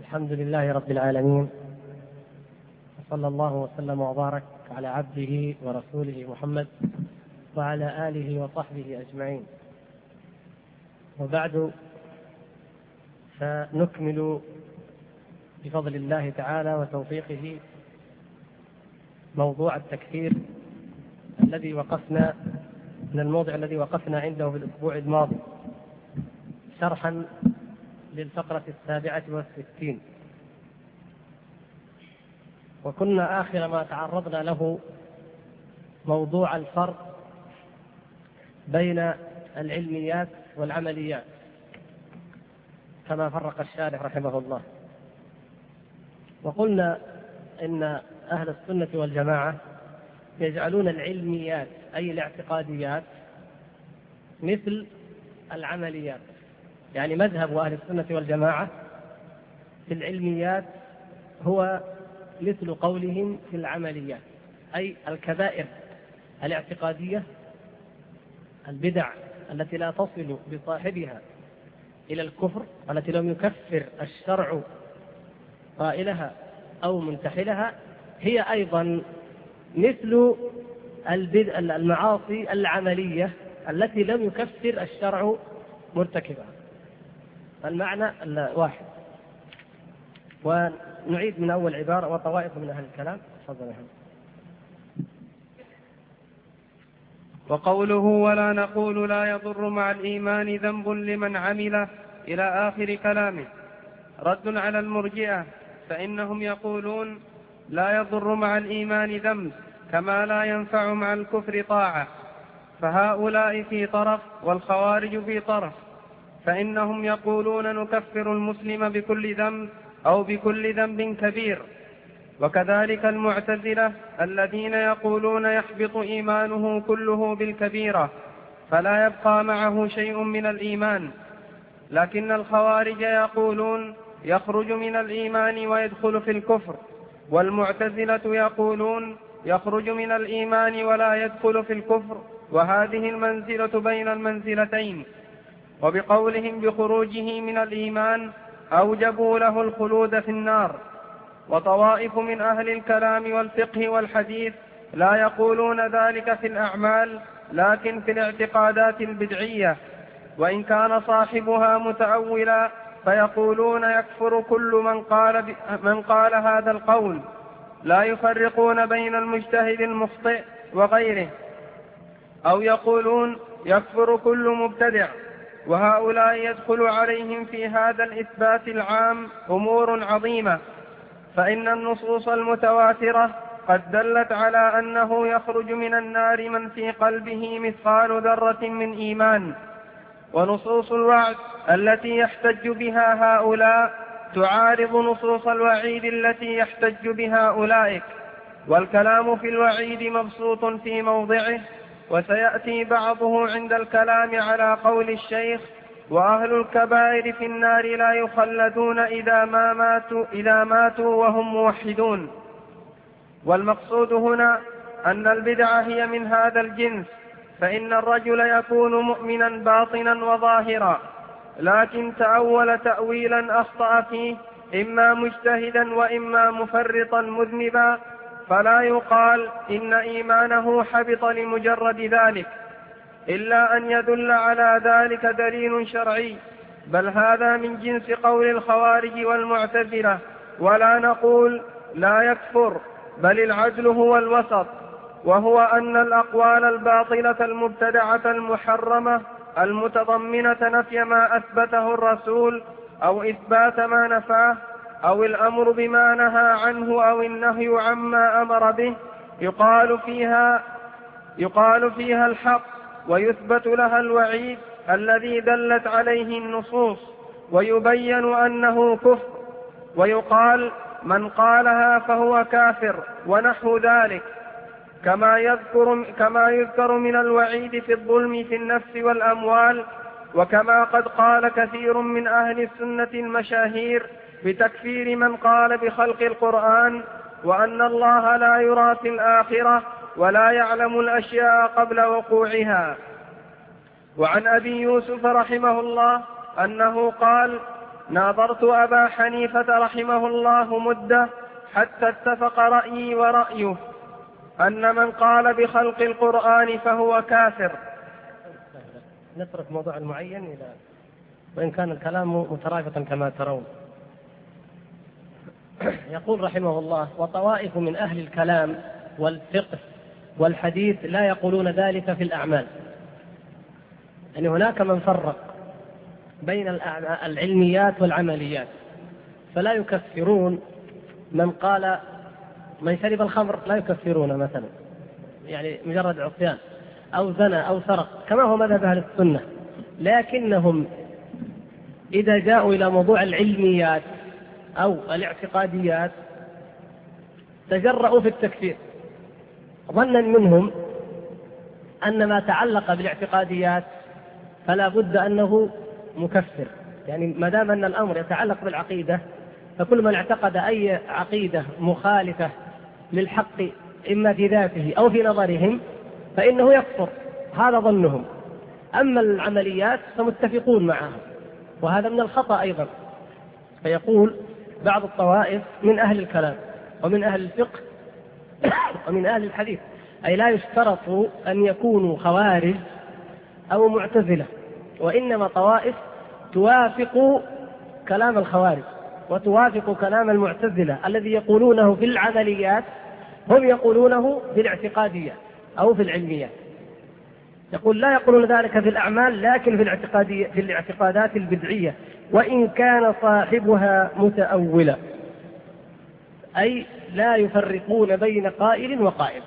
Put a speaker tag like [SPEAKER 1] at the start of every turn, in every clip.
[SPEAKER 1] الحمد لله رب العالمين، وصلى الله وسلم وبارك على عبده ورسوله محمد وعلى آله وصحبه أجمعين. وبعد، فنكمل بفضل الله تعالى وتوفيقه موضوع التكفير الذي وقفنا من الموضع الذي وقفنا عنده في الأسبوع الماضي، شرحا للفقرة 67. وكنا آخر ما تعرضنا له موضوع الفرق بين العلميات والعمليات كما فرق الشارح رحمه الله. وقلنا إن أهل السنة والجماعة يجعلون العلميات أي الاعتقاديات مثل العمليات، يعني مذهب أهل السنة والجماعة في العلميات هو مثل قولهم في العمليات، أي الكبائر الاعتقادية، البدع التي لا تصل بصاحبها إلى الكفر، التي لم يكفر الشرع قائلها أو منتحلها، هي أيضا مثل المعاصي العملية التي لم يكفر الشرع مرتكبها. المعنى واحد. ونعيد من أول عبارة: وطوائف من أهل الكلام. تفضل يا حبيبي.
[SPEAKER 2] وقوله ولا نقول لا يضر مع الإيمان ذنب لمن عمله إلى آخر كلامه رد على المرجئة، فإنهم يقولون لا يضر مع الإيمان ذنب كما لا ينفع مع الكفر طاعة، فهؤلاء في طرف والخوارج في طرف، فإنهم يقولون نكفر المسلم بكل ذنب أو بكل ذنب كبير. وكذلك المعتزلة الذين يقولون يحبط إيمانه كله بالكبيرة فلا يبقى معه شيء من الإيمان. لكن الخوارج يقولون يخرج من الإيمان ويدخل في الكفر، والمعتزلة يقولون يخرج من الإيمان ولا يدخل في الكفر، وهذه المنزلة بين المنزلتين. وبقولهم بخروجه من الإيمان أوجبوا له الخلود في النار. وطوائف من أهل الكلام والفقه والحديث لا يقولون ذلك في الأعمال، لكن في الاعتقادات البدعية، وإن كان صاحبها متأولا فيقولون يكفر كل من قال هذا القول، لا يفرقون بين المجتهد المخطئ وغيره، أو يقولون يكفر كل مبتدع. وهؤلاء يدخل عليهم في هذا الإثبات العام أمور عظيمة، فإن النصوص المتواترة قد دلت على أنه يخرج من النار من في قلبه مثقال ذرة من إيمان، ونصوص الوعد التي يحتج بها هؤلاء تعارض نصوص الوعيد التي يحتج بها أولئك. والكلام في الوعيد مبسوط في موضعه، وسيأتي بعضه عند الكلام على قول الشيخ: وأهل الكبائر في النار لا يخلدون إذا ماتوا وهم موحدون. والمقصود هنا أن البدع هي من هذا الجنس، فإن الرجل يكون مؤمنا باطنا وظاهرا، لكن تأول تأويلا أخطأ فيه، إما مجتهدا وإما مفرطا مذنبا، فلا يقال إن إيمانه حبط لمجرد ذلك، إلا أن يدل على ذلك دليل شرعي، بل هذا من جنس قول الخوارج والمعتزلة. ولا نقول لا يكفر، بل العدل هو الوسط، وهو أن الأقوال الباطلة المبتدعة المحرمة المتضمنة نفي ما أثبته الرسول أو إثبات ما نفاه أو الأمر بما نهى عنه أو النهي عما أمر به يقال فيها الحق، ويثبت لها الوعيد الذي دلت عليه النصوص، ويبين أنه كفر، ويقال من قالها فهو كافر ونحو ذلك، كما يذكر من الوعيد في الظلم في النفس والأموال. وكما قد قال كثير من أهل السنة المشاهير بتكفير من قال بخلق القرآن، وأن الله لا يرى في الآخرة ولا يعلم الأشياء قبل وقوعها. وعن أبي يوسف رحمه الله أنه قال: ناظرت أبا حنيفة رحمه الله مدة حتى اتفق رأيي ورأيه أن من قال بخلق القرآن فهو كافر.
[SPEAKER 1] نترك موضوع المعين وإن كان الكلام مترافقا كما ترون. يقول رحمه الله: وطوائف من أهل الكلام والفقه والحديث لا يقولون ذلك في الأعمال. يعني هناك من فرق بين العلميات والعمليات، فلا يكفرون من قال من شرب الخمر، لا يكفرون مثلا، يعني مجرد عصيان، أو زنى أو سرق كما هو مذهب أهل السنة، لكنهم إذا جاءوا إلى موضوع العلميات أو الاعتقاديات تجرؤوا في التكفير، ظنا منهم أن ما تعلق بالاعتقاديات فلا بد أنه مكفر. يعني ما دام أن الأمر يتعلق بالعقيدة فكل من اعتقد أي عقيدة مخالفة للحق إما في ذاته أو في نظرهم فإنه يكفر، هذا ظنهم. أما العمليات فمتفقون معها، وهذا من الخطأ أيضا. فيقول بعض الطوائف من أهل الكلام ومن أهل الفقه ومن أهل الحديث، أي لا يشترط أن يكونوا خوارج أو معتزلة، وإنما طوائف توافق كلام الخوارج وتوافق كلام المعتزلة الذي يقولونه في العمليات هم يقولونه في الاعتقاديات أو في العلميات. يقول لا يقولون ذلك في الأعمال لكن في الاعتقادات البدعية، وإن كان صاحبها متأولا، أي لا يفرقون بين قائل وقائل.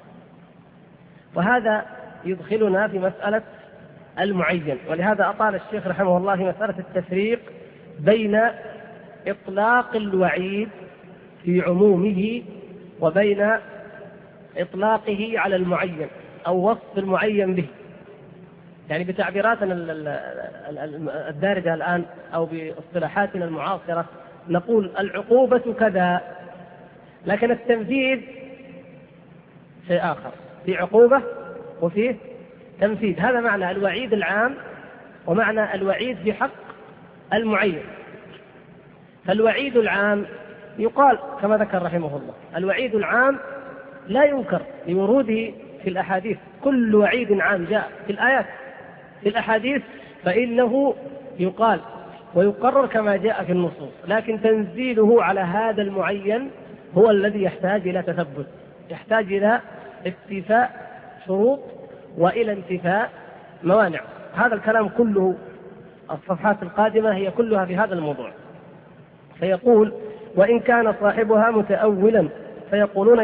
[SPEAKER 1] وهذا يدخلنا في مسألة المعين، ولهذا أطال الشيخ رحمه الله في مسألة التفريق بين إطلاق الوعيد في عمومه وبين إطلاقه على المعين أو وصف المعين به. يعني بتعبيراتنا الدارجة الآن أو باصطلاحاتنا المعاصرة نقول العقوبة كذا، لكن التنفيذ شيء آخر، في عقوبة وفيه تنفيذ. هذا معنى الوعيد العام ومعنى الوعيد بحق المعين. فالوعيد العام يقال كما ذكر رحمه الله، الوعيد العام لا ينكر لوروده في الأحاديث، كل وعيد عام جاء في الآيات في الأحاديث فإنه يقال ويقرر كما جاء في النصوص، لكن تنزيله على هذا المعين هو الذي يحتاج إلى تثبت، يحتاج إلى استيفاء شروط وإلى انتفاء موانع. هذا الكلام كله الصفحات القادمة هي كلها في هذا الموضوع. فيقول وإن كان صاحبها متأولا فيقولون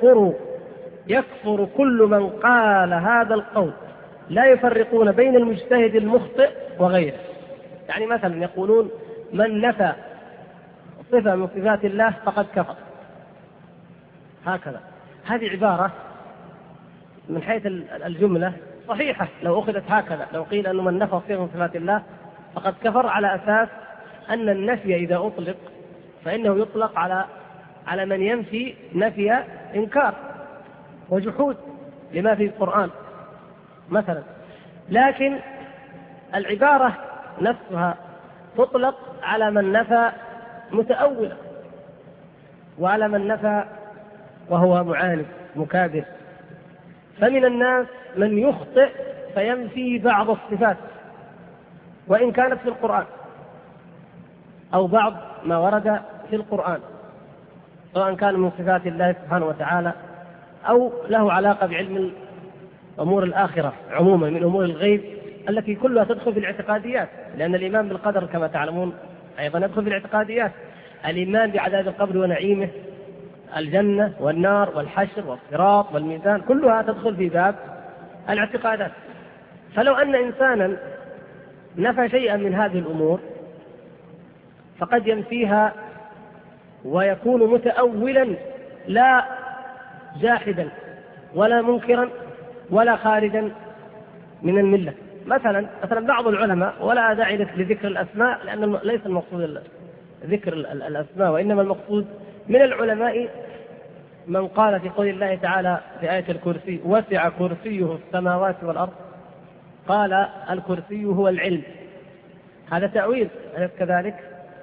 [SPEAKER 1] يكفر كل من قال هذا القول، لا يفرقون بين المجتهد المخطئ وغيره. يعني مثلا يقولون من نفى صفة من صفات الله فقد كفر، هكذا. هذه عبارة من حيث الجملة صحيحة لو أخذت هكذا، لو قيل أنه من نفى صفة من صفات الله فقد كفر، على أساس أن النفي إذا أطلق فإنه يطلق على من ينفي نفي إنكار وجحود لما في القرآن مثلا. لكن العبارة نفسها تطلق على من نفى متأولا وعلى من نفى وهو معاند مكابر. فمن الناس من يخطئ فينفي بعض الصفات وإن كانت في القرآن أو بعض ما ورد في القرآن، سواء كان من صفات الله سبحانه وتعالى أو له علاقة بعلم أمور الآخرة عموما من أمور الغيب التي كلها تدخل في الاعتقاديات، لأن الإيمان بالقدر كما تعلمون أيضا يدخل في الاعتقاديات. الإيمان بعذاب القبر ونعيمه، الجنة والنار والحشر والصراط والميزان، كلها تدخل في باب الاعتقادات. فلو أن إنسانا نفى شيئا من هذه الأمور فقد ينفيها ويكون متأولا لا جاحدا ولا منكرا ولا خارجا من الملة. مثلا بعض العلماء، ولا داعي لذكر الأسماء لأن ليس المقصود ذكر الأسماء، وإنما المقصود من العلماء من قال في قول الله تعالى في آية الكرسي وسع كرسيه السماوات والأرض، قال الكرسي هو العلم. هذا تأويل، أليس كذلك؟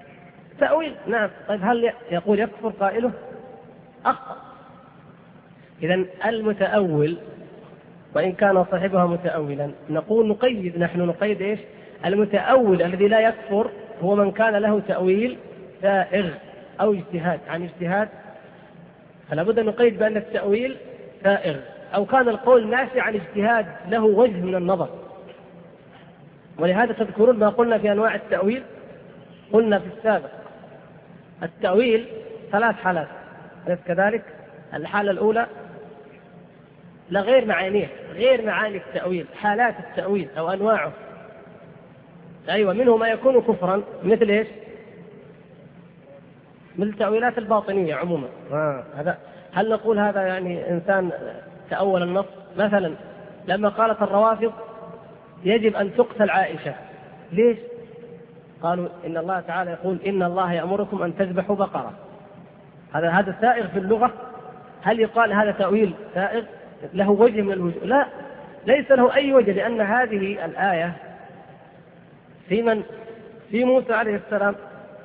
[SPEAKER 1] تأويل نعم. طيب هل يقول يكفر قائله؟ أخطأ. إذن المتأول وإن كان صاحبها متأولا نقول نحن نقيد إيش؟ المتأول الذي لا يكفر هو من كان له تأويل سائغ أو اجتهاد عن اجتهاد، فلا بد أن نقيد بأن التأويل سائغ، أو كان القول ناشئ عن اجتهاد له وجه من النظر. ولهذا تذكرون ما قلنا في أنواع التأويل، قلنا في السابق التأويل 3 حالات، أليس كذلك؟ الحالة الأولى لا غير معانيه، غير معاني التأويل، حالات التأويل أو أنواعه. أيوة، منه ما يكون كفرا مثل إيش؟ من التأويلات الباطنية عموما. هذا هل نقول هذا يعني إنسان تأول النص؟ مثلا لما قالت الروافض يجب أن تقتل عائشة، ليش؟ قالوا إن الله تعالى يقول إن الله يأمركم أن تذبحوا بقرة. هذا سائغ في اللغة. هل يقال هذا تأويل سائغ له وجه من الوجوه؟ لا، ليس له أي وجه، لأن هذه الآية في موسى عليه السلام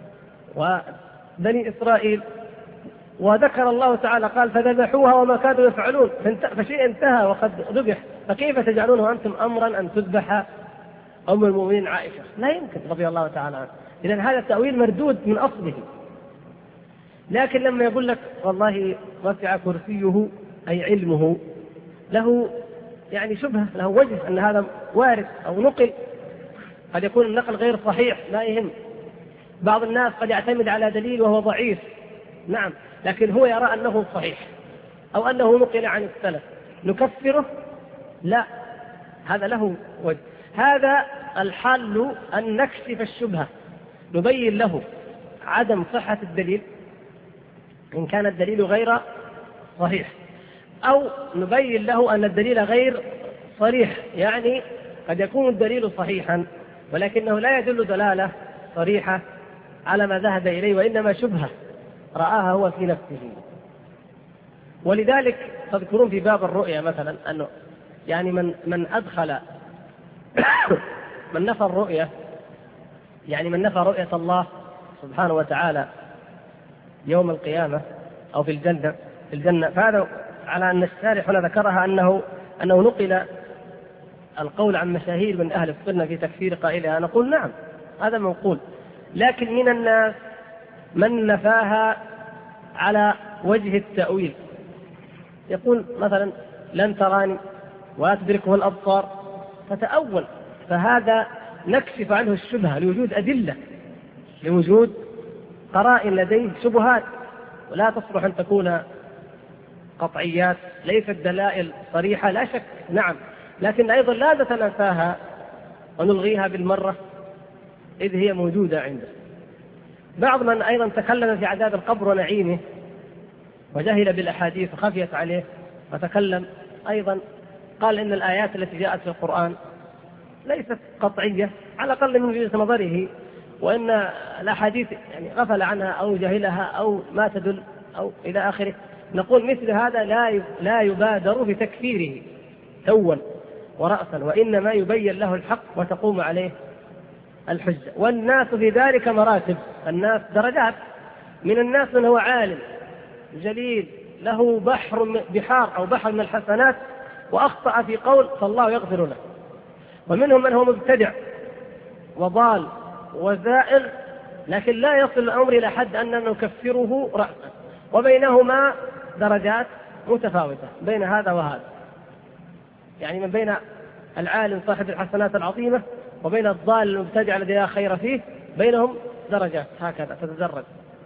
[SPEAKER 1] وبني إسرائيل، وذكر الله تعالى قال فذبحوها وما كادوا يفعلون، فشيء انتهى وقد ذبح، فكيف تجعلونه أنتم أمرا أن تذبح أم المؤمنين عائشة؟ لا يمكن رضي الله تعالى عنها. إذن هذا التأويل مردود من أصله. لكن لما يقول لك والله وسع كرسيه أي علمه، له يعني شبهة، له وجه أن هذا وارد أو نقل، قد يكون النقل غير صحيح لا يهم. بعض الناس قد يعتمد على دليل وهو ضعيف، نعم، لكن هو يرى أنه صحيح أو أنه نقل عن السلف، نكفره؟ لا، هذا له وجه. هذا الحل أن نكشف الشبهة، نبين له عدم صحة الدليل إن كان الدليل غير صحيح، أو نبين له أن الدليل غير صريح، يعني قد يكون الدليل صحيحا ولكنه لا يدل دلالة صريحة على ما ذهب إليه، وإنما شبهة رآها هو في نفسه. ولذلك تذكرون في باب الرؤيا مثلا أنه يعني من أدخل من نفى الرؤيا، يعني من نفى رؤية الله سبحانه وتعالى يوم القيامة أو في الجنة، فهذا على أن الشارح هنا ذكرها أنه نقل القول عن مشاهير من أهل السنة في تكفير قائلها. نقول نعم، هذا منقول، لكن من الناس من نفاها على وجه التأويل، يقول مثلا لن تراني ولا تدركه الأبصار، فتأول، فهذا نكشف عنه الشبهة لوجود أدلة، لوجود قرائن لديه شبهات، ولا تصلح أن تكون قطعيات، ليست دلائل صريحة لا شك، نعم، لكن أيضا لا نتنافاها ونلغيها بالمرة إذ هي موجودة عنده. بعض من أيضا تكلم في عذاب القبر ونعيمه وجهل بالأحاديث وخفيت عليه وتكلم أيضا قال إن الآيات التي جاءت في القرآن ليست قطعية على الأقل من وجهة نظره، وإن الأحاديث يعني غفل عنها أو جهلها أو ما تدل أو إلى آخره. نقول مثل هذا لا يبادر بتكفيره سوا ورأسا، وإنما يبين له الحق وتقوم عليه الحجة. والناس في ذلك مراتب، الناس درجات، من الناس من هو عالم جليل له بحار أو بحر من الحسنات وأخطأ في قول فالله يغفر له، ومنهم من هو مبتدع وضال وزائغ لكن لا يصل الأمر إلى حد أننا نكفره رأسا، وبينهما درجات متفاوتة بين هذا وهذا، يعني من بين العالم صاحب الحسنات العظيمة وبين الضال المبتدع الذي لا خير فيه، بينهم درجات هكذا تتدرج.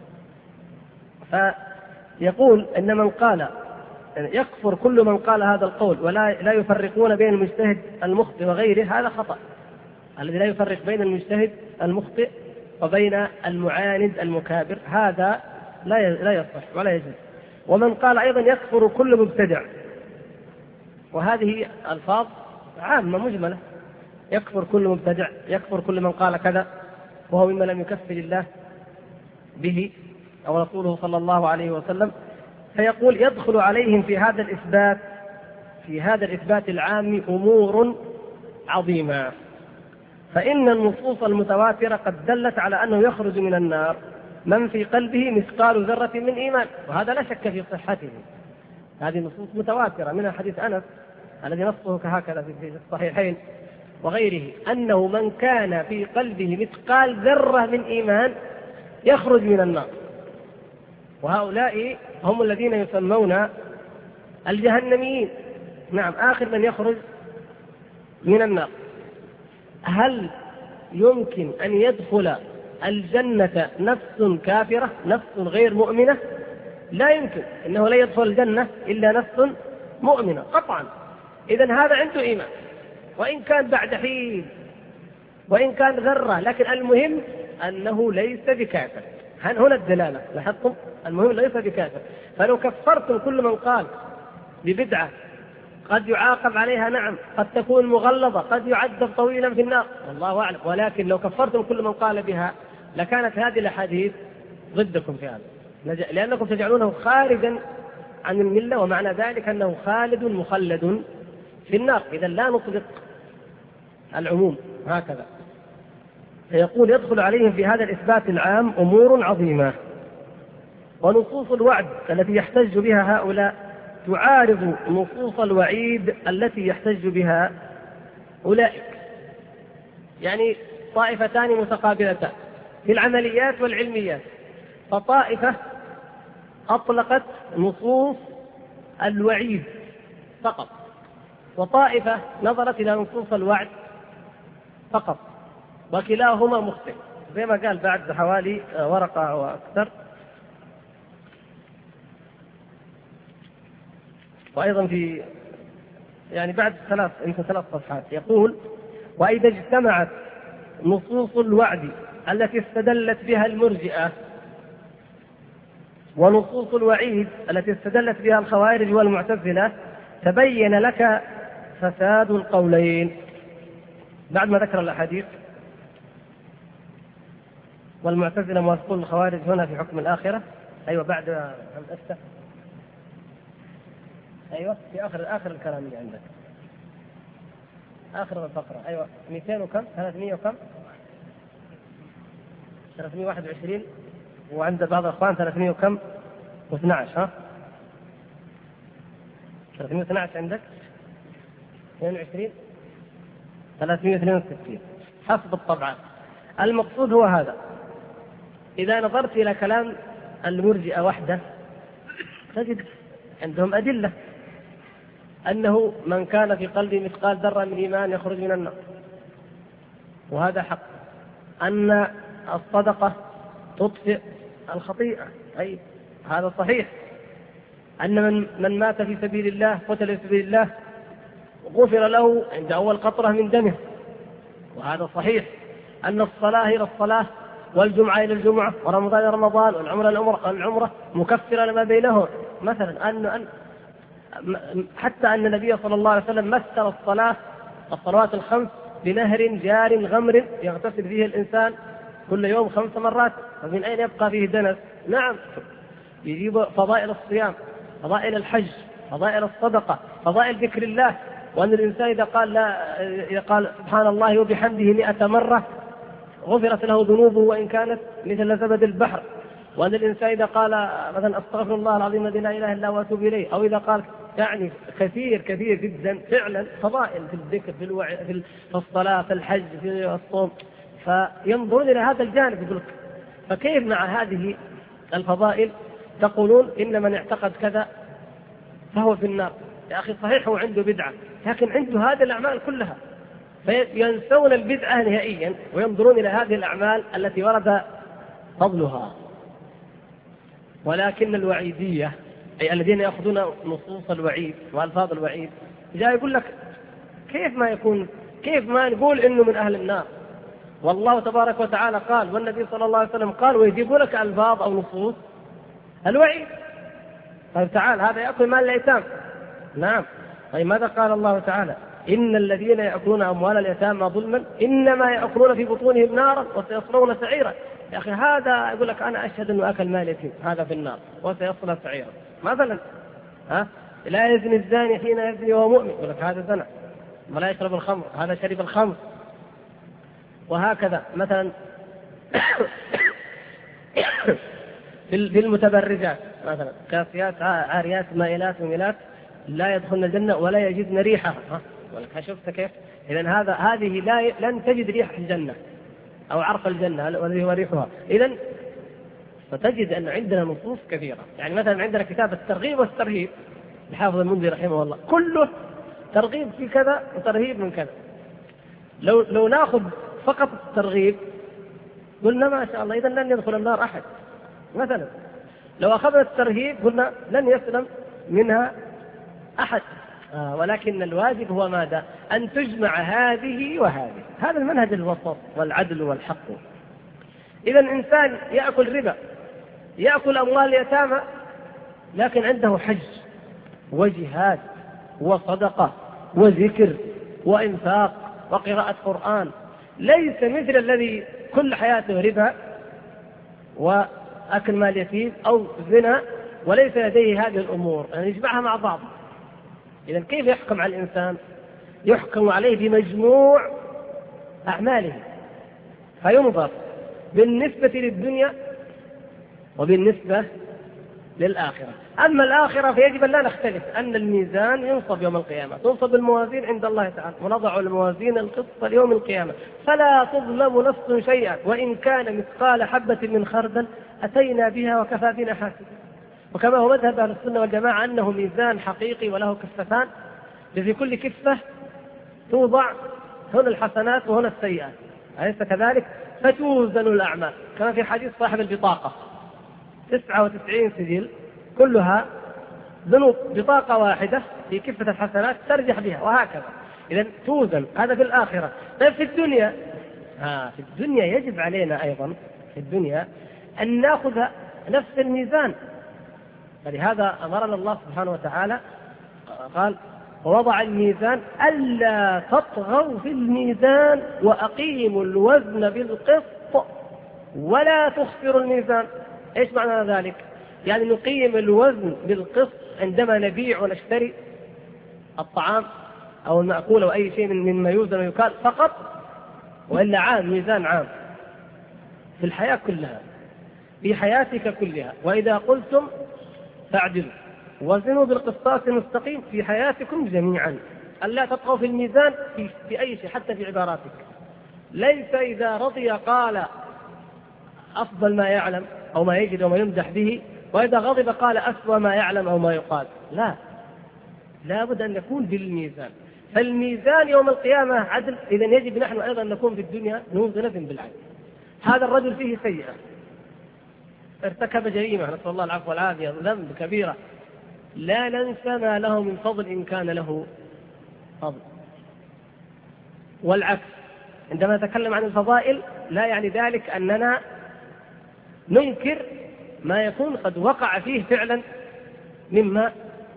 [SPEAKER 1] فيقول إن من قال يكفر كل من قال هذا القول ولا يفرقون بين المجتهد المخطئ وغيره، هذا خطأ. الذي لا يفرق بين المجتهد المخطئ وبين المعاند المكابر هذا لا يصح ولا يجوز. ومن قال أيضا يكفر كل مبتدع، وهذه الفاظ عامة مجملة، يكفر كل مبتدع، يكفر كل من قال كذا وهو مما لم يكفر الله به أو رسوله صلى الله عليه وسلم. فيقول يدخل عليهم في هذا الإثبات العام أمور عظيمة، فإن النصوص المتواترة قد دلت على أنه يخرج من النار من في قلبه مثقال ذرة من إيمان، وهذا لا شك في صحته. هذه نصوص متواترة، منها حديث أنس الذي نصه كهكذا في الصحيحين وغيره، أنه من كان في قلبه مثقال ذرة من إيمان يخرج من النار. وهؤلاء هم الذين يسمون الجهنميين. نعم، آخر من يخرج من النار. هل يمكن أن يدخل الجنة نفس كافرة، نفس غير مؤمنة؟ لا يمكن، إنه لا يدخل الجنة إلا نفس مؤمنة قطعا. إذن هذا عنده إيمان، وإن كان بعد حين، وإن كان ذرة، لكن المهم أنه ليس بكافر. هنا الدلالة، لاحظتم؟ المهم ليس بكافر. فلو كفرتم كل من قال ببدعة قد يعاقب عليها، نعم، قد تكون مغلظة، قد يعذب طويلا في النار، والله أعلم، ولكن لو كفرتم كل من قال بها لكانت هذه الأحاديث ضدكم في هذا، لأنكم تجعلونه خارجا عن الملة، ومعنى ذلك أنه خالد مخلد في النار. إذا لا نطلق العموم هكذا. فيقول يدخل عليهم في هذا الإثبات العام أمور عظيمة. ونصوص الوعد التي يحتج بها هؤلاء تعارض نصوص الوعيد التي يحتج بها أولئك. يعني طائفتان متقابلتان في العمليات والعلميات، فطائفة أطلقت نصوص الوعيد فقط، وطائفة نظرت إلى نصوص الوعد فقط، وكلاهما مخطئ، زي ما قال بعد حوالي ورقة وأكثر. وأيضا في يعني بعد يمكن ثلاث صفحات يقول: وإذا اجتمعت نصوص الوعد التي استدلت بها المرجئة ونصوص الوعيد التي استدلت بها الخوارج والمعتزلة تبين لك فساد القولين. بعد ما ذكر الأحاديث والمعتزلة موافقون الخوارج هنا في حكم الآخرة. أيوة، بعد عم أفتح، أيوة في آخر الكلام اللي عندك، آخر الفقرة. أيوة 200 وكم 300 وكم 321، وعند بعض الأخوان 300 وكم و12. ها 312 عندك 22 362 حسب الطبعات. المقصود هو هذا. إذا نظرت إلى كلام المرجئة وحده تجد عندهم أدلة أنه من كان في قلبه مثقال ذرة من إيمان يخرج من النار، وهذا حق. أن الصدقة تطفئ الخطيئة، أي هذا صحيح. أن من مات في سبيل الله، قتل في سبيل الله، غفر له عند أول قطرة من دمه، وهذا صحيح. أن الصلاة إلى الصلاة، والجمعة إلى الجمعة، ورمضان إلى رمضان، والعمرة إلى العمرة مكفرة لما بينهم. مثلا حتى أن النبي صلى الله عليه وسلم مثل الصلوات الخمس بنهر جار غمر يغتسل فيه الإنسان كل يوم 5 مرات، فمن أين يبقى فيه دنس؟ نعم، يجيب فضائل الصيام، فضائل الحج، فضائل الصدقة، فضائل ذكر الله. وأن الإنسان إذا قال سبحان الله وبحمده 100 مرة غفرت له ذنوبه وإن كانت مثل زبد البحر. وأن الإنسان إذا قال مثلا أستغفر الله العظيم الذي لا إله إلا هو وأتوب إليه، أو إذا قال، يعني كثير جدا فعلا فضائل في الذكر، في الصلاة، في الحج، في الصوم. فينظرون إلى هذا الجانب يقول لك فكيف مع هذه الفضائل تقولون إن من اعتقد كذا فهو في النار؟ يا أخي صحيح هو عنده بدعة، لكن عنده هذه الأعمال كلها. فينسون البدعة نهائيا وينظرون إلى هذه الأعمال التي ورد فضلها. ولكن الوعيدية، أي الذين يأخذون نصوص الوعيد وألفاظ الوعيد، جاء يقول لك كيف ما نقول إنه من أهل النار، والله تبارك وتعالى قال، والنبي صلى الله عليه وسلم قال، ويجيبوا لك ألفاظ أو نصوص الوعيد. طيب تعال، هذا يأكل مال اليتامى. نعم، طيب ماذا قال الله تعالى؟ إن الذين يأكلون أموال اليتامى ظلما إنما يأكلون في بطونهم نارا وسيصلون سعيرا. يا أخي هذا يقول لك أنا أشهد أنه أكل مال يتيم، هذا في النار وسيصل سعيرا مثلا. لا يزني الزاني حين يزني وهو مؤمن، يقول لك هذا زنا. ولا يشرب الخمر، هذا شرب الخمر. وهكذا مثلا في المتبرجات مثلا، كاسيات عاريات مائلات مميلات لا يدخلن الجنة ولا يجدن ريحها. شفت كيف؟ إذن هذه لن تجد ريح الجنة أو عرف الجنة الذي هو ريحها. إذن فتجد أن عندنا نصوص كثيرة. يعني مثلا عندنا كتاب الترغيب والترهيب لحافظ المنذري رحمه الله، كله ترغيب في كذا وترهيب من كذا. لو ناخذ فقط الترغيب قلنا ما شاء الله إذن لن يدخل النار أحد مثلا. لو أخذنا الترهيب قلنا لن يسلم منها أحد. ولكن الواجب هو ماذا؟ أن تجمع هذه وهذه. هذا المنهج الوسط والعدل والحق. إذا إنسان يأكل ربا، يأكل أموال اليتامى، لكن عنده حج وجهاد وصدقة وذكر وإنفاق وقراءة قرآن، ليس مثل الذي كل حياته ربا وأكل مال يتيم أو زنا وليس لديه هذه الأمور، يعني يجمعها مع بعض. إذا كيف يحكم على الإنسان؟ يحكم عليه بمجموع أعماله، فينظر بالنسبة للدنيا وبالنسبة للآخرة. أما الآخرة فيجب أن لا نختلف أن الميزان ينصب يوم القيامة، تنصب الموازين عند الله تعالى، ونضع الموازين القسط ليوم القيامة فلا تظلم نفس شيئا وإن كان مثقال حبة من خردل أتينا بها وكفى بنا حاسبا. وكما هو مذهب أهل السنة والجماعة أنه ميزان حقيقي وله كفتان، في كل كفة توضع هنا الحسنات وهنا السيئات، أليس كذلك؟ فتوزن الأعمال كما في حديث صاحب البطاقة 99 سجل كلها ذنوب، بطاقة واحدة في كفة الحسنات ترجح بها، وهكذا. إذن توزن. هذا في الآخرة. طيب في الدنيا، في الدنيا يجب علينا أيضا في الدنيا أن نأخذ نفس الميزان. فلهذا أمرنا الله سبحانه وتعالى قال: ووضع الميزان ألا تطغوا في الميزان وأقيموا الوزن بالقسط ولا تخسروا الميزان. إيش معنى ذلك؟ يعني نقيم الوزن بالقسط عندما نبيع ونشتري الطعام أو المأكول أو أي شيء مما يوزن ويكال فقط، وإلا عام، ميزان عام في الحياة كلها، في حياتك كلها. وإذا قلتم فاعدلوا وزنوا بالقسطاس المستقيم في حياتكم جميعا. ألا تطغوا في الميزان في أي شيء، حتى في عباراتك. ليس إذا رضي قال أفضل ما يعلم أو ما يجد وما يمدح به، وإذا غضب قال أسوأ ما يعلم أو ما يقال. لا بد أن نكون بالميزان. فالميزان يوم القيامة عدل. إذن يجب نحن أيضا نكون في الدنيا نوزن بالعدل. هذا الرجل فيه سيئة، ارتكب جريمة، نسأل الله العفو والعافية، ذنب كبيرة، لا ننسى ما له من فضل إن كان له فضل. والعكس، عندما نتكلم عن الفضائل لا يعني ذلك أننا ننكر ما يكون قد وقع فيه فعلا مما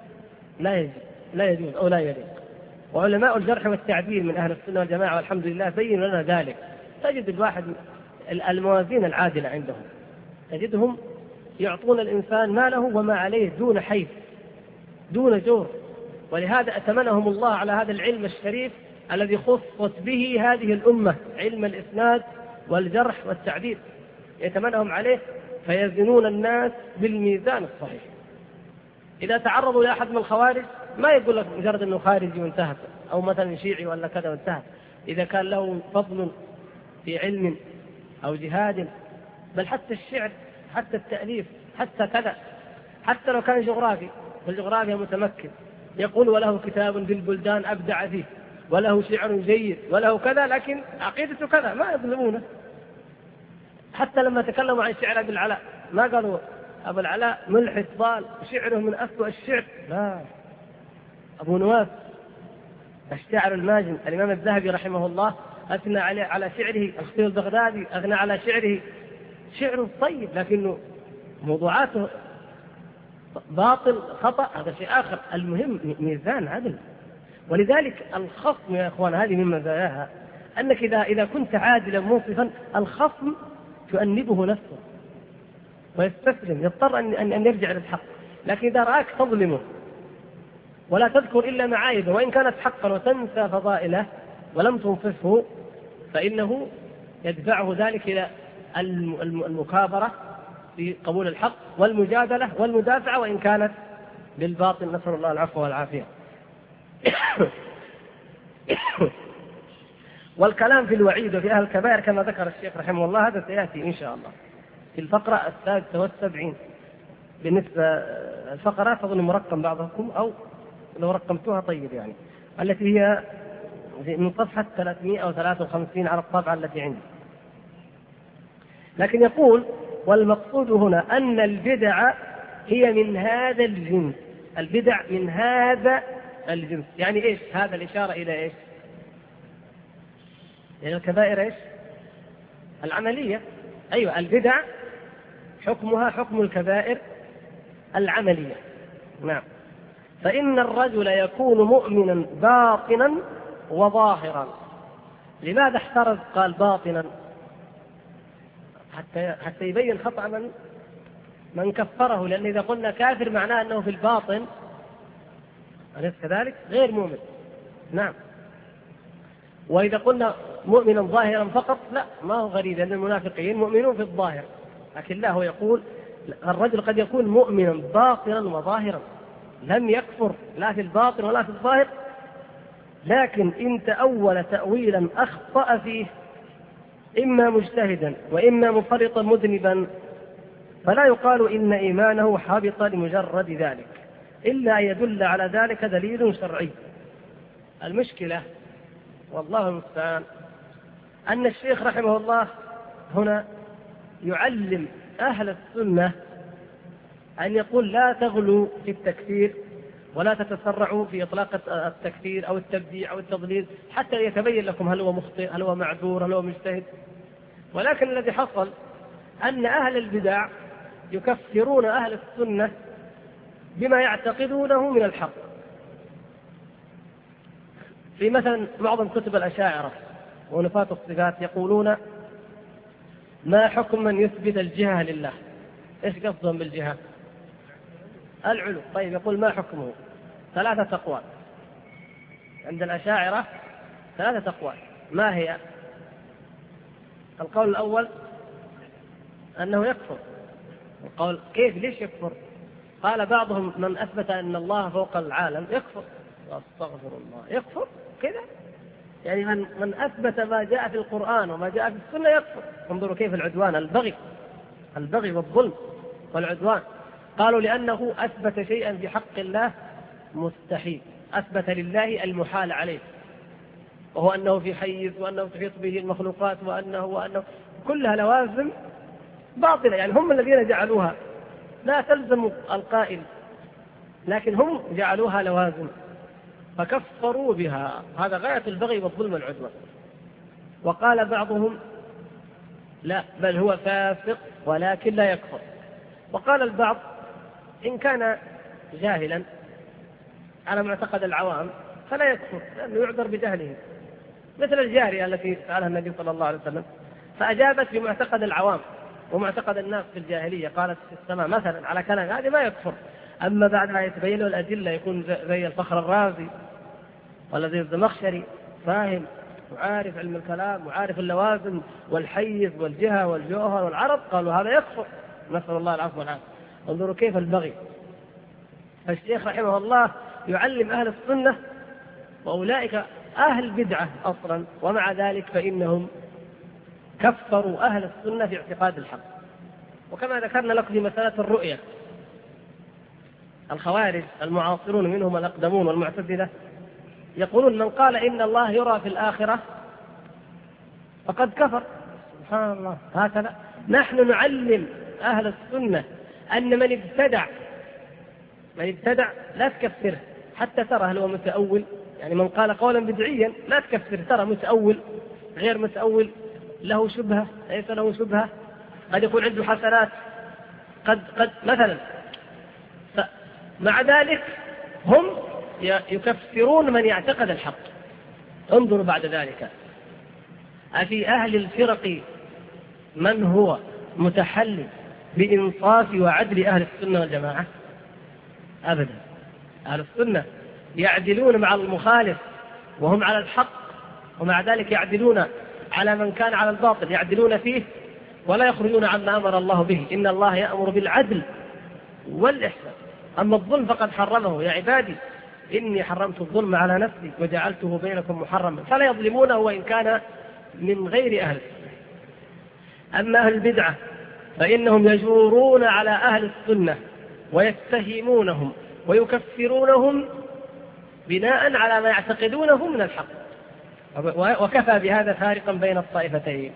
[SPEAKER 1] لا يجوز أو لا يليق. وعلماء الجرح والتعديل من أهل السنة والجماعة والحمد لله بينوا لنا ذلك. تجد الواحد الموازين العادلة عندهم، تجدهم يعطون الإنسان ماله وما عليه دون حيف دون جور. ولهذا أتمنهم الله على هذا العلم الشريف الذي خصت به هذه الأمة، علم الإسناد والجرح والتعديل، يتمنهم عليه فيزنون الناس بالميزان الصحيح. إذا تعرضوا لأحد من الخوارج ما يقول لك مجرد أنه خارجي وانتهت، أو مثلا شيعي ولا كذا وانتهت. إذا كان له فضل في علم أو جهاد، بل حتى الشعر، حتى التأليف، حتى كذا، حتى لو كان جغرافي والجغرافيا متمكن، يقول وله كتاب بالبلدان أبدع فيه، وله شعر جيد، وله كذا، لكن عقيدته كذا، ما يظلمونه. حتى لما تكلموا عن شعر أبي العلاء ما قالوا أبو العلاء ملحد ضال وشعره من أسوأ الشعر، لا. أبو نواس الشاعر الماجن الإمام الذهبي رحمه الله أثنى على شعره، الخطيب البغدادي أثنى على شعره، شعره طيب لكنه موضوعاته باطل خطأ، هذا شيء آخر. المهم ميزان عدل. ولذلك الخصم يا إخوان هذه من مزاياها، أنك إذا كنت عادلا منصفا الخصم تؤنبه نفسه ويستسلم، يضطر أن يرجع للحق. لكن إذا رأك تظلمه ولا تذكر إلا معايبه وإن كانت حقا وتنسى فضائله ولم تنصفه، فإنه يدفعه ذلك إلى المكابرة في قبول الحق والمجادلة والمدافعة وإن كانت بالباطل، نسأل الله العفو والعافية. والكلام في الوعيد وفي أهل الكبائر كما ذكر الشيخ رحمه الله هذا سيأتي إن شاء الله في الفقرة 76. بالنسبة الفقرات أظن مرقم بعضكم، أو لو رقمتوها طيب يعني، التي هي من صفحة 353 على الطابعة التي عندي. لكن يقول: والمقصود هنا أن البدع هي من هذا الجنس. البدع من هذا الجنس، يعني إيش هذا؟ الإشارة إلى إيش؟ يعني الكبائر إيش؟ العملية. أيوة، البدع حكمها حكم الكبائر العملية. نعم. فإن الرجل يكون مؤمنا باطنا وظاهرا. لماذا احترز قال باطنا؟ حتى يبين خطأ من كفره، لأن إذا قلنا كافر معناه أنه في الباطن أليس كذلك؟ غير مؤمن. نعم. وإذا قلنا مؤمنا ظاهرا فقط لا، ما هو غريب، لأن المنافقين مؤمنون في الظاهر، لكن لا، هو يقول الرجل قد يكون مؤمنا باطنا وظاهرا، لم يكفر لا في الباطن ولا في الظاهر، لكن إن تأول تأويلا أخطأ فيه إما مجتهدا وإما مفرطا مذنبا فلا يقال إن إيمانه حبط لمجرد ذلك، إلا أن يدل على ذلك دليل شرعي. المشكلة والله المستعان أن الشيخ رحمه الله هنا يعلم أهل السنة أن يقول لا تغلوا في التكفير ولا تتسرعوا في إطلاق التكفير أو التبديع أو التضليل حتى يتبين لكم هل هو مخطئ، هل هو معذور، هل هو مجتهد. ولكن الذي حصل أن أهل البدع يكفرون أهل السنة بما يعتقدونه من الحق. في مثلا معظم كتب الأشاعرة ونفاة الصفات يقولون: ما حكم من يثبت الجهة لله؟ إيش قصدهم بالجهة؟ العلو. طيب، يقول ما حكمه؟ 3 أقوال عند الأشاعرة، 3 أقوال. ما هي؟ القول الأول أنه يكفر. القول كيف؟ ليش يكفر؟ قال بعضهم: من أثبت أن الله فوق العالم يكفر. أستغفر الله، يكفر كذا؟ يعني من أثبت ما جاء في القرآن وما جاء في السنة يكفر. انظروا كيف العدوان، البغي والظلم والعدوان. قالوا لأنه أثبت شيئا في حق الله مستحيل، أثبت لله المحال عليه، وهو أنه في حيز، وأنه تحيط به المخلوقات، وأنه كلها لوازم باطلة. يعني هم الذين جعلوها، لا تلزم القائل، لكن هم جعلوها لوازم فكفروا بها. هذا غاية البغي والظلم والعدوان. وقال بعضهم: لا، بل هو فاسق ولكن لا يكفر. وقال البعض: إن كان جاهلا على معتقد العوام فلا يكفر، لأنه يعذر بجهله، مثل الجارية التي سألها النبي صلى الله عليه وسلم فأجابت بمعتقد العوام ومعتقد الناس في الجاهلية، قالت في السماء مثلا على كلام، هذه ما يكفر. أما بعد ما يتبين له الأدلة يكون زي الفخر الرازي ولا زي الزمخشري، فاهم وعارف علم الكلام وعارف اللوازم والحيز والجهة والجوهر والعرض، قالوا هذا يكفر، نسأل الله العفو والعافية. انظروا كيف البغي. فالشيخ رحمه الله يعلم أهل السنة، وأولئك أهل بدعة أصلا، ومع ذلك فإنهم كفروا أهل السنة في اعتقاد الحق. وكما ذكرنا لكم في مسألة الرؤية، الخوارج المعاصرون منهم الأقدمون والمعتزلة يقولون: من قال إن الله يرى في الآخرة فقد كفر. سبحان الله. هكذا نحن نعلم أهل السنة أن من ابتدع لا تكفره حتى ترى هل هو متأول. يعني من قال قولا بدعيا لا تكفر، ترى متأول غير متأول، له شبهة ليس له شبهة، قد يكون عنده حسنات، قد مثلا. مع ذلك هم يكفرون من يعتقد الحق. انظروا بعد ذلك: أفي أهل الفرق من هو متحلي بإنصاف وعدل أهل السنة والجماعة؟ أبدا. أهل السنة يعدلون مع المخالف وهم على الحق، ومع ذلك يعدلون على من كان على الباطل، يعدلون فيه ولا يخرجون عما أمر الله به، إن الله يأمر بالعدل والإحسان. أما الظلم فقد حرمه، يا عبادي إني حرمت الظلم على نفسي وجعلته بينكم محرما فلا يظلمونه وإن كان من غير أهله. أما أهل البدعة فإنهم يجورون على أهل السنة ويتهمونهم ويكفرونهم بناء على ما يعتقدونه من الحق، وكفى بهذا فارقا بين الطائفتين.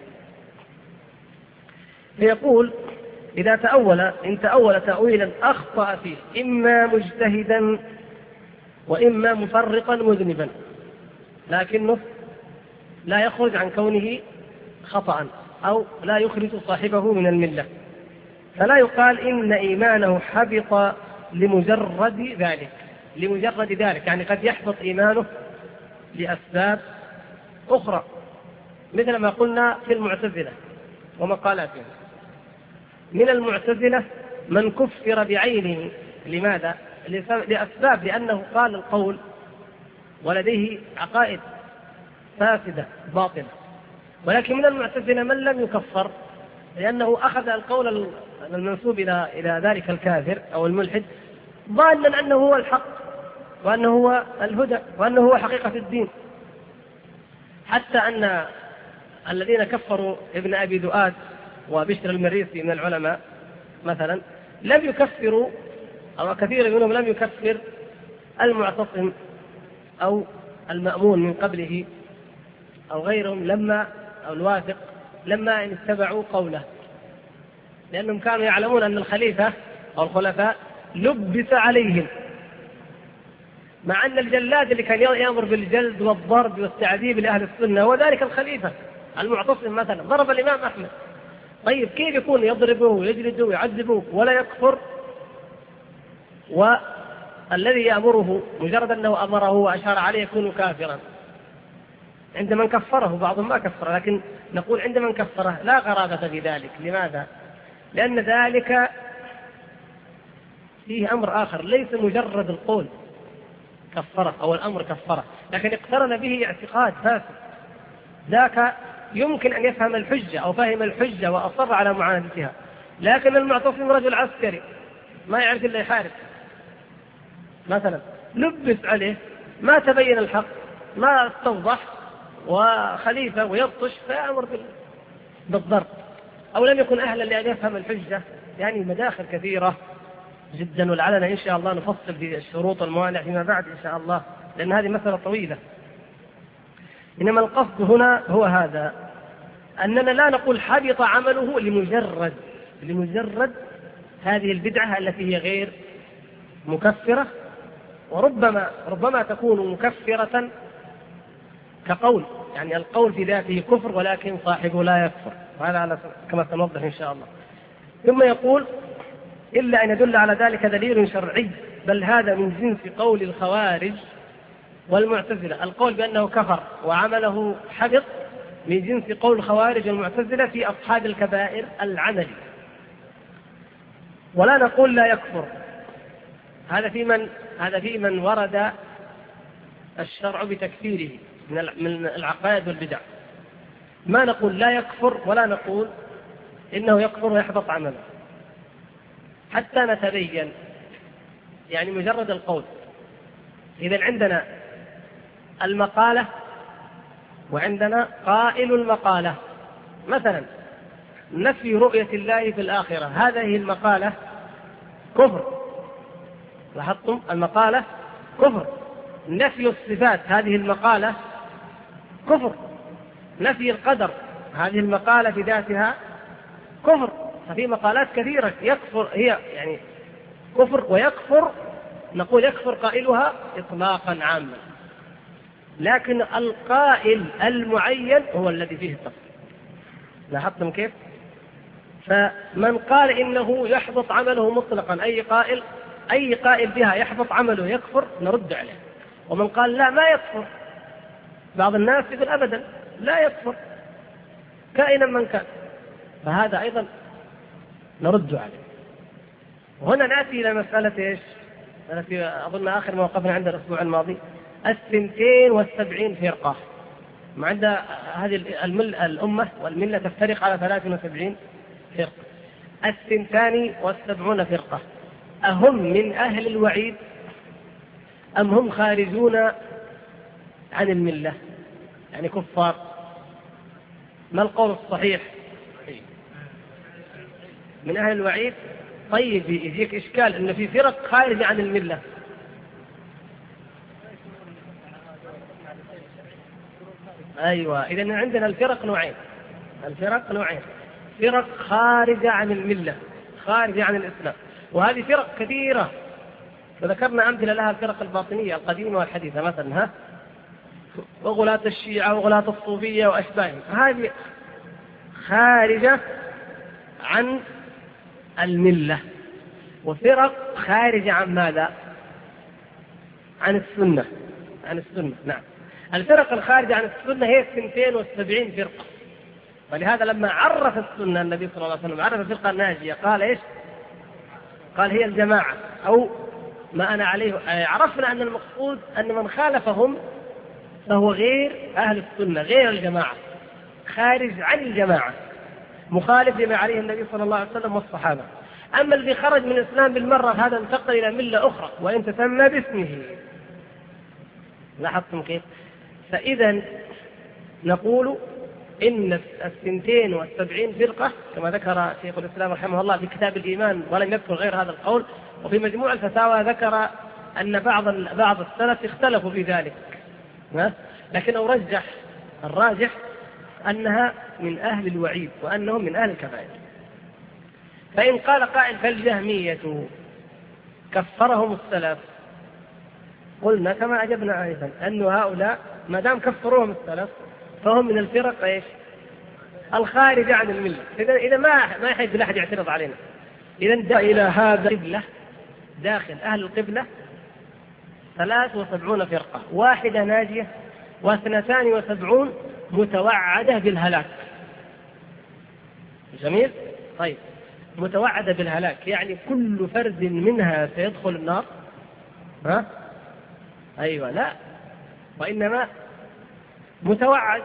[SPEAKER 1] فيقول إذا إن تأول تأويلا أخطأ فيه إما مجتهدا وإما مفرقا مذنبا، لكنه لا يخرج عن كونه خطأ أو لا يخرج صاحبه من الملة، فلا يقال إن إيمانه حبط لمجرد ذلك، يعني قد يحبط إيمانه لأسباب أخرى، مثل ما قلنا في المعتزلة ومقالاتهم. من المعتزلة من كفر بعينه، لماذا؟ لأسباب، لأنه قال القول ولديه عقائد فاسدة باطلة. ولكن من المعتزلة من لم يكفر لأنه أخذ القول المنسوب إلى ذلك الكافر أو الملحد ظانا أنه هو الحق وأنه هو الهدى وأنه هو حقيقة الدين، حتى أن الذين كفروا ابن أبي دؤاد وبشر المريسي من العلماء مثلا لم يكفروا، أو كثير منهم لم يكفر المعتصم أو المأمون من قبله أو غيرهم أو الواثق لما اتبعوا قوله، لأنهم كانوا يعلمون أن الخليفة أو الخلفاء لبس عليهم، مع أن الجلاد اللي كان يأمر بالجلد والضرب والتعذيب لأهل السنة هو ذلك الخليفة. المعتصم مثلا ضرب الإمام أحمد، طيب كيف يكون يضربه ويجلده ويعذبه ولا يكفر؟ والذي يأمره مجرد أنه أمره وأشار عليه يكون كافرا. عند من كفره، بعضهم ما كفره، لكن نقول عند من كفره لا غرابة في ذلك. لماذا؟ لأن ذلك فيه أمر آخر، ليس مجرد القول كفره أو الأمر كفره، لكن اقترن به اعتقاد فاسد. ذاك يمكن أن يفهم الحجة أو فهم الحجة وأصر على معاندتها، لكن المعتصم رجل عسكري ما يعرف إلا يحارب مثلا، لبس عليه ما تبين الحق ما استوضح وخليفة ويبطش فيأمر بالضرب، أو لم يكن أهلا لأن يفهم الحجة. يعني مداخل كثيرة جدا، ولعلنا إن شاء الله نفصل في الشروط والموانع فيما بعد إن شاء الله، لأن هذه مسألة طويلة. إنما القصد هنا هو هذا، أننا لا نقول حبط عمله لمجرد هذه البدعة التي هي غير مكفرة، وربما تكون مكفرة كقول، يعني القول في ذاته كفر ولكن صاحبه لا يكفر، وهذا كما سنوضح إن شاء الله. ثم يقول إلا أن يدل على ذلك دليل شرعي، بل هذا من جنس قول الخوارج والمعتزلة. القول بأنه كفر وعمله حبط من جنس قول الخوارج والمعتزلة في أصحاب الكبائر العملي، ولا نقول لا يكفر. هذا في من ورد الشرع بتكفيره من العقائد والبدع. ما نقول لا يكفر ولا نقول إنه يكفر ويحبط عمله حتى نتبين، يعني مجرد القول. إذا عندنا المقالة وعندنا قائل المقالة، مثلا نفي رؤية الله في الآخرة، هذه المقالة كفر، لاحظتم؟ المقالة كفر. نفي الصفات هذه المقالة كفر. نفي القدر هذه المقالة في ذاتها كفر. ففي مقالات كثيرة يكفر، هي يعني كفر ويكفر، نقول يكفر قائلها إطلاقا عاما، لكن القائل المعين هو الذي فيه التفصيل. لاحظتم كيف؟ فمن قال إنه يحبط عمله مطلقا، أي قائل بها يحبط عمله يكفر، نرد عليه. ومن قال لا ما يكفر، بعض الناس يقول أبدا لا يكفر كائنا من كان، فهذا أيضا نرد عليه. وهنا نأتي إلى مسألة إيش؟ التي أظن آخر ما وقفنا عند الأسبوع الماضي، 72 فرقة. عند هذه الأمة والملة تفترق على 73 فرقة. 72 فرقة أهم من أهل الوعيد أم هم خارجون عن الملة يعني كفار؟ ما القول الصحيح؟ من أهل الوعيد. طيب يجيك إشكال أن في فرق خارجة عن الملة. أيوة، إذن عندنا الفرق نوعين. الفرق نوعين، فرق خارجة عن الملة، خارجة عن الإسلام، وهذه فرق كثيرة، وذكرنا أمثلة لها الفرق الباطنية القديمة والحديثة مثلا وغلاة الشيعة وغلاة الصوفية وأشباههم، هذه خارجة عن الملة. وفرق خارجة عن ماذا؟ عن السنة. عن السنة، نعم. الفرق الخارجة عن السنة هي 72 فرقة. ولهذا لما عرف السنة النبي صلى الله عليه وسلم، عرف الفرقة الناجية، قال إيش؟ قال هي الجماعة أو ما أنا عليه. عرفنا أن المقصود أن من خالفهم فهو غير أهل السنة، غير الجماعة، خارج عن الجماعة، مخالف لما عليه النبي صلى الله عليه وسلم والصحابة. أما الذي خرج من الإسلام بالمرة هذا انتقل إلى ملة أخرى وإن تسمى باسمه. لاحظتم كيف؟ فإذا نقول إن 72 فرقة كما ذكر شيخ الإسلام رحمه الله في كتاب الإيمان، ولم يذكر غير هذا القول، وفي مجموع الفتاوى ذكر أن بعض السلف اختلفوا في ذلك، لكنه رجح الراجح أنها من أهل الوعيد وأنهم من أهل الكبائر. فإن قال قائل فالجهمية كفرهم السلف، قلنا كما أجبنا آنفا أن هؤلاء ما دام كفروهم السلف فهم من الفرق إيش؟ الخارجة عن الملة. إذا ما يحب أحد يعترض علينا. إذا إلى هذا القبلة داخل أهل القبلة 73 فرقة، 1 ناجية و72 متوعدة بالهلاك. جميل؟ طيب، متوعدة بالهلاك يعني كل فرد منها سيدخل النار؟ أيوة، لا، وإنما متوعد.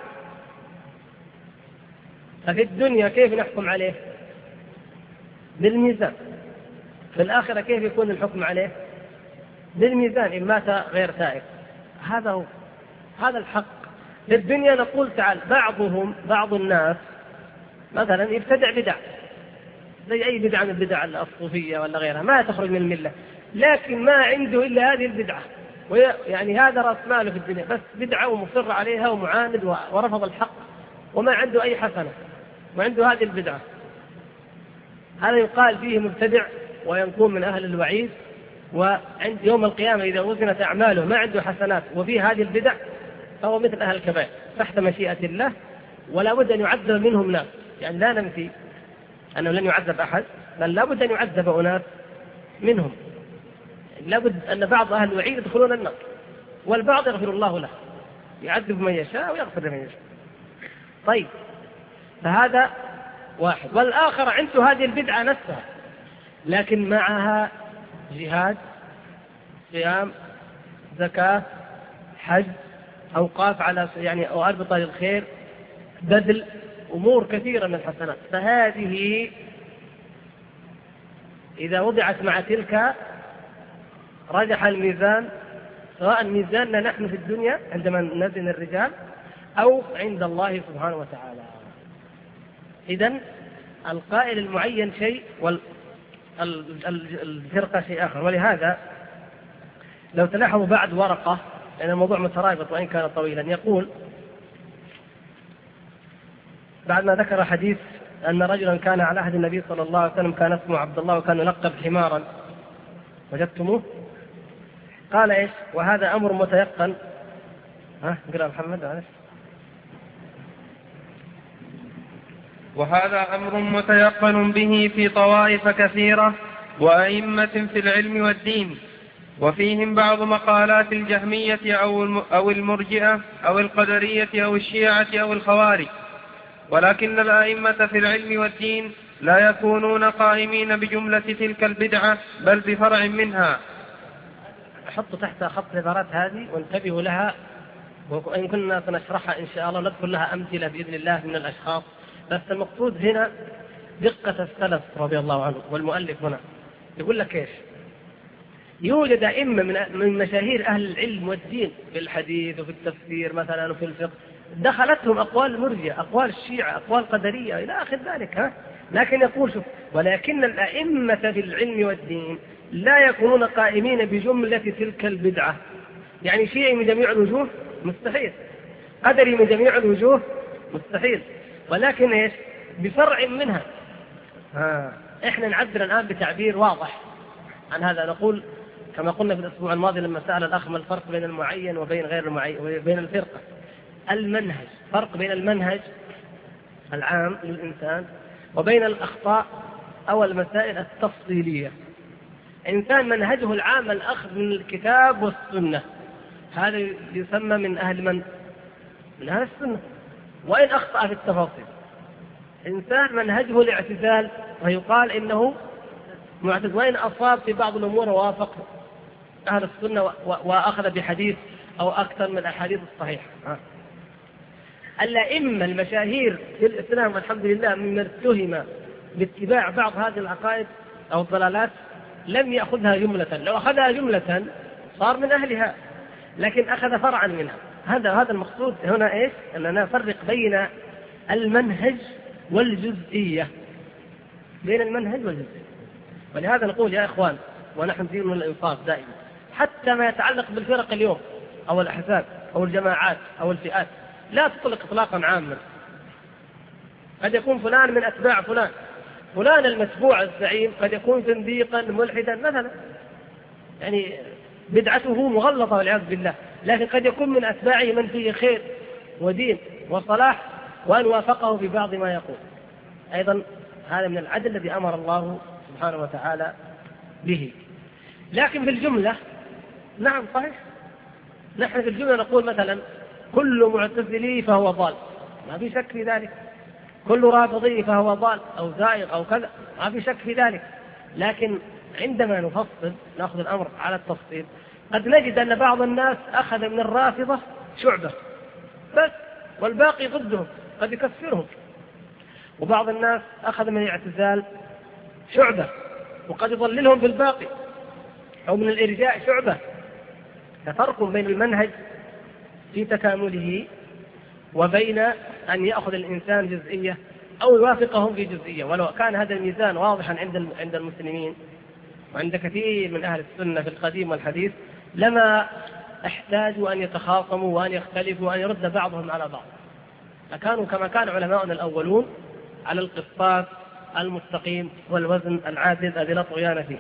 [SPEAKER 1] ففي الدنيا كيف نحكم عليه؟ بالميزان. في الآخرة كيف يكون الحكم عليه؟ بالميزان، إن مات غير تائب. هذا الحق. في الدنيا نقول تعال بعض الناس مثلا يبتدع بدع زي أي بدعة من البدع الصوفية ولا غيرها، ما تخرج من الملة، لكن ما عنده إلا هذه البدعة، يعني هذا رأس ماله في الدنيا، بس بدعة ومصر عليها ومعاند ورفض الحق وما عنده أي حسنة وعنده هذه البدعة. هذا يقال فيه مبتدع ويكون من أهل الوعيد. وعند يوم القيامة إذا وزنت أعماله ما عنده حسنات وفيه هذه البدع فهو مثل أهل الكبائر تحت مشيئة الله، ولا بد أن يعذب منهم ناس. يعني لا ننفي أنه لن يعذب أحد، بل لا بد أن يعذب أناس منهم. لا بد أن بعض أهل الوعيد يدخلون النار والبعض يغفر الله له، يعذب من يشاء ويغفر من يشاء. طيب، فهذا واحد. والآخر عنده هذه البدعة نفسها لكن معها جهاد، صيام، زكاة، حج، أوقاف على يعني أو أربطة للخير، بذل، أمور كثيرة من الحسنات. فهذه إذا وضعت مع تلك رجح الميزان، سواء ميزاننا نحن في الدنيا عندما نزن الرجال أو عند الله سبحانه وتعالى. إذن القائل المعين شيء والفرقة شيء آخر. ولهذا لو تلاحظوا بعد ورقة، لأن الموضوع مترابط وإن كان طويلا، يقول بعد ما ذكر حديث أن رجلا كان على عهد النبي صلى الله عليه وسلم كان اسمه عبد الله وكان يلقب حمارا، وجدتموه؟ قال إيش؟ وهذا أمر متيقن. اقرأ محمد معلش.
[SPEAKER 2] وهذا أمر متيقن به في طوائف كثيرة وأئمة في العلم والدين، وفيهم بعض مقالات الجهمية أو المرجئة أو القدرية أو الشيعة أو الخوارج. ولكن الأئمة في العلم والدين لا يكونون قائمين بجملة تلك البدعة بل بفرع منها.
[SPEAKER 1] حطوا تحت خط العبارات هذه وانتبهوا لها، وإن كنا سنشرحها إن شاء الله نذكر لها أمثلة بإذن الله من الأشخاص. بس المقصود هنا دقة السلف رضي الله عنه والمؤلف هنا يقول لك إيش؟ يوجد أئمة من مشاهير أهل العلم والدين في الحديث وفي التفسير مثلا وفي الفقه دخلتهم أقوال المرجئة، أقوال الشيعة، أقوال قدرية إلى آخر ذلك. لكن يقول شوف: ولكن الأئمة في العلم والدين لا يكونون قائمين بجملة تلك البدعة. يعني شيعي من جميع الوجوه مستحيل، قدري من جميع الوجوه مستحيل، ولكن إيش؟ بفرع منها. إحنا نعبر الآن بتعبير واضح عن هذا، نقول كما قلنا في الأسبوع الماضي لما سأل الأخ ما الفرق بين المعين وبين غير المعين وبين الفرقة. المنهج، فرق بين المنهج العام للإنسان وبين الأخطاء أو المسائل التفصيلية. إنسان منهجه العام الأخذ من الكتاب والسنة، هذا يسمى من أهل من أهل السنة، وإن أخطأ في التفاصيل. إنسان منهجه الاعتزال ويقال إنه معتزل، وإن أصاب في بعض الأمور ووافق أهل السنة وأخذ بحديث أو أكثر من الأحاديث الصحيحة. الأئمة المشاهير في الإسلام والحمد لله ممن اتهم باتباع بعض هذه العقائد أو الضلالات لم يأخذها جملة، لو أخذها جملة صار من أهلها، لكن أخذ فرعا منها. هذا المقصود هنا إيش؟ أننا نفرق بين المنهج والجزئية، بين المنهج والجزئية. ولهذا نقول يا إخوان، ونحن دين من الإنصاف دائما، حتى ما يتعلق بالفرق اليوم أو الأحزاب أو الجماعات أو الفئات لا تطلق إطلاقا عاما. قد يكون فلان من أتباع فلان المتبوع الزعيم قد يكون زنديقا ملحدا مثلا، يعني بدعته مغلظة والعياذ بالله، لكن قد يكون من أتباعه من فيه خير ودين وصلاح، وأن وافقه في بعض ما يقول. أيضا هذا من العدل الذي أمر الله سبحانه وتعالى به. لكن في الجملة نعم صحيح، نحن في الجملة نقول مثلا كل معتزلي فهو ضال، ما في شك في ذلك، كل رافضي فهو ضال أو زائغ أو كذا، ما في شك في ذلك. لكن عندما نفصل نأخذ الأمر على التفصيل قد نجد أن بعض الناس أخذ من الرافضة شعبة بس والباقي ضدهم، قد يكفرهم. وبعض الناس أخذ من الاعتزال شعبة وقد يضللهم في الباقي، أو من الإرجاء شعبة. ففرق بين المنهج في تكامله وبين أن يأخذ الإنسان جزئية أو يوافقهم في جزئية. ولو كان هذا الميزان واضحا عند المسلمين وعند كثير من أهل السنة في القديم والحديث لما احتاجوا أن يتخاصموا وأن يختلفوا وأن يرد بعضهم على بعض، فكانوا كما كان علماؤنا الأولون على القسطاس المستقيم والوزن العادل الذي لا طغيان فيه.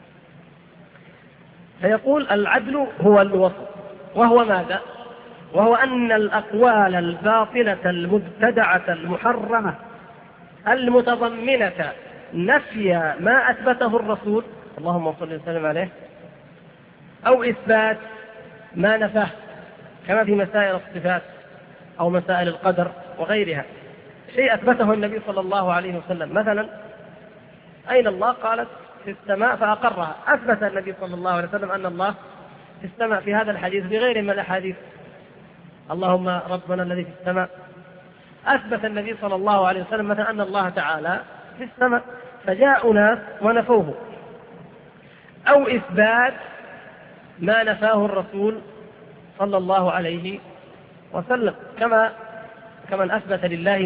[SPEAKER 1] فيقول العدل هو الوسط، وهو ماذا؟ وهو أن الأقوال الباطلة المبتدعة المحرمة المتضمنة نفي ما أثبته الرسول اللهم صل وسلم عليه أو إثبات ما نفاه، كما في مسائل الصفات أو مسائل القدر وغيرها. شيء أثبته النبي صلى الله عليه وسلم، مثلا أين الله؟ قالت في السماء فأقرها. أثبت النبي صلى الله عليه وسلم أن الله في السماء في هذا الحديث بغير من الأحاديث، اللهم ربنا الذي في السماء. أثبت النبي صلى الله عليه وسلم مثلا أن الله تعالى في السماء، فجاء ناس ونفوه. أو إثبات ما نفاه الرسول صلى الله عليه وسلم، كمن أثبت لله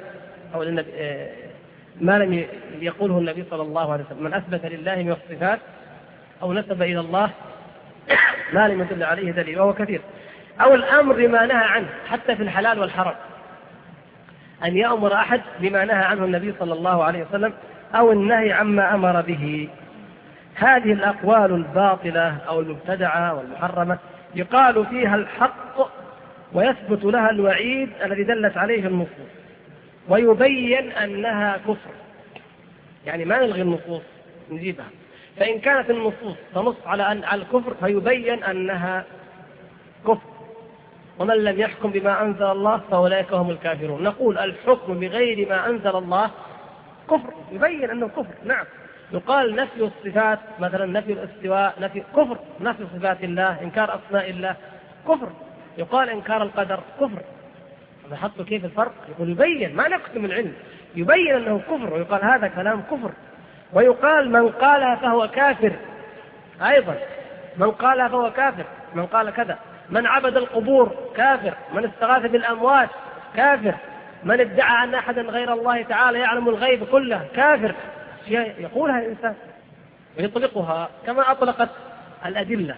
[SPEAKER 1] ما لم يقوله النبي صلى الله عليه وسلم. من أثبت لله من الصفات أو نسب إلى الله ما لم يدل عليه دليل، وهو كثير. أو الأمر بما نهى عنه، حتى في الحلال والحرام أن يأمر أحد بما نهى عنه النبي صلى الله عليه وسلم، أو النهي عما أمر به. هذه الأقوال الباطلة أو المبتدعة والمحرمة يقال فيها الحق ويثبت لها الوعيد الذي دلت عليه النصوص، ويبين أنها كفر. يعني ما نلغي النصوص نجيبها، فإن كانت النصوص تنص على الكفر فيبين أنها كفر. ومن لم يحكم بما أنزل الله فأولئك هم الكافرون. نقول الحكم بغير ما أنزل الله كفر، يبين أنه كفر. نعم، يقال نفي الصفات مثلا، نفي الاستواء نفي كفر، نفي صفات الله، إنكار أسماء الله كفر، يقال إنكار القدر كفر. لاحظتوا كيف الفرق؟ يقول يبين، ما نكتم العلم، يبين أنه كفر، ويقال هذا كلام كفر. ويقال من قالها فهو كافر أيضا، من قالها فهو كافر، من قال كذا، من عبد القبور كافر، من استغاث بالأموات كافر، من ادعى أن أحدا غير الله تعالى يعلم الغيب كله كافر. يقولها الإنسان ويطلقها كما أطلقت الأدلة.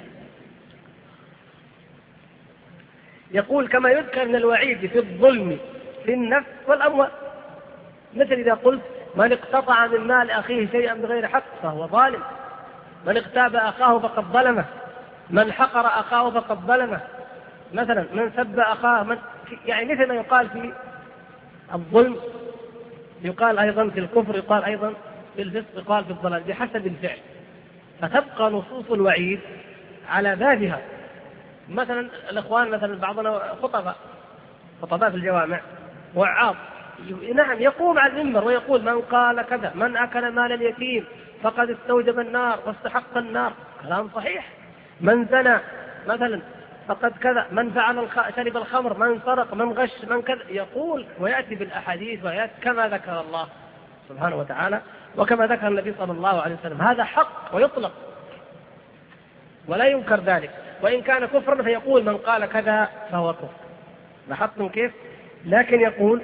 [SPEAKER 1] يقول كما يذكر من الوعيد في الظلم في النفس والأموال، مثل إذا قلت من اقتطع من مال أخيه شيئا بغير حق فهو ظالم، من اغتاب أخاه فقد ظلمه، من حقر أخاه فقد ظلمه، مثلا من سب أخاه، يعني مثل ما يقال في الظلم يقال أيضا في الكفر، يقال أيضا في الفسق، يقال في الضلال بحسب الفعل. فتبقى نصوص الوعيد على بابها. مثلا الإخوان مثلا بعضنا خطباء في الجوامع وعاظ، نعم يقوم على المنبر ويقول من قال كذا، من أكل مال اليتيم فقد استوجب النار واستحق النار، كلام صحيح. من زنى مثلا فقد كذا، من فعل شرب الخمر، من سرق، من غش، من كذا، يقول ويأتي بالأحاديث ويأتي كما ذكر الله سبحانه وتعالى وكما ذكر النبي صلى الله عليه وسلم. هذا حق ويطلق ولا ينكر ذلك، وإن كان كفرا فيقول من قال كذا فهو كفر. لاحظتم كيف؟ لكن يقول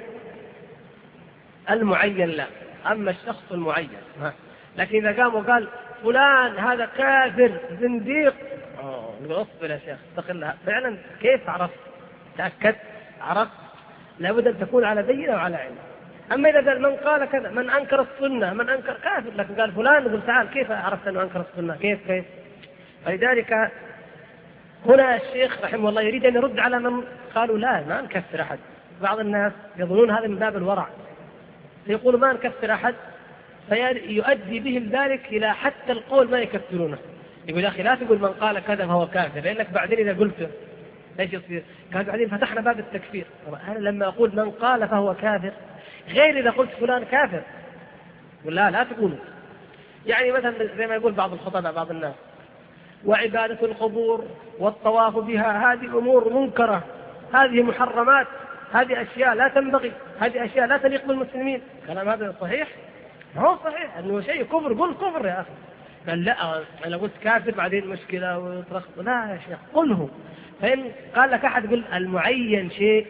[SPEAKER 1] المعين لا، أما الشخص المعين. لكن إذا قام وقال فلان هذا كافر زنديق، اصبر يا شيخ استقلها فعلا. كيف عرفت؟ تأكد عرفت؟ لابد أن تكون على بينة وعلى علم. أما إذا قال من قال كذا، من أنكر السنة، من أنكر كافر، لكن قال فلان يقول تعال كيف عرفت أنه أنكر السنة؟ كيف؟ فلذلك هنا الشيخ رحمه الله يريد أن يرد على من قالوا لا ما نكفر أحد. بعض الناس يظنون هذا من باب الورع، يقول ما نكفر أحد، فيؤدي بهم ذلك إلى حتى القول ما يكفرونه. يقول يا أخي لا تقول من قال كذا فهو كافر، لأنك بعدين إذا قلته ايش يصير؟ قال بعدين فتحنا باب التكفير. أنا لما أقول من قال فهو كافر غير إذا قلت فلان كافر. يقول لا تقولوا. يعني مثلا زي ما يقول بعض الخطباء بعض الناس وعبادة القبور والطواف بها هذه أمور منكرة، هذه محرمات، هذه أشياء لا تنبغي، هذه أشياء لا تليق بالمسلمين. كلام هذا صحيح؟ ما هو صحيح أنه شيء كفر، قل كفر يا أخي. قال لا أنا قلت كافر بعدين مشكلة وترخص. لا يا شيخ قله. فإن قال لك أحد قل المعين